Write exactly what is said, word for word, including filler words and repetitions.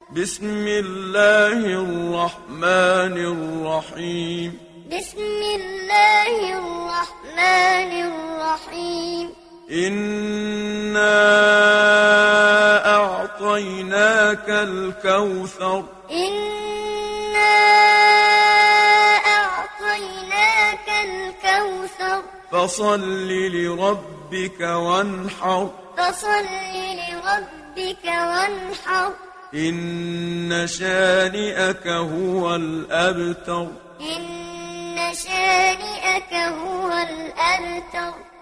بسم الله الرحمن الرحيم بسم الله الرحمن الرحيم إنا أعطيناك الكوثر إنا أعطيناك الكوثر فصل لربك وانحر فصل لربك وانحر إن شانئك هو الأبتر إن شانئك هو الأبتر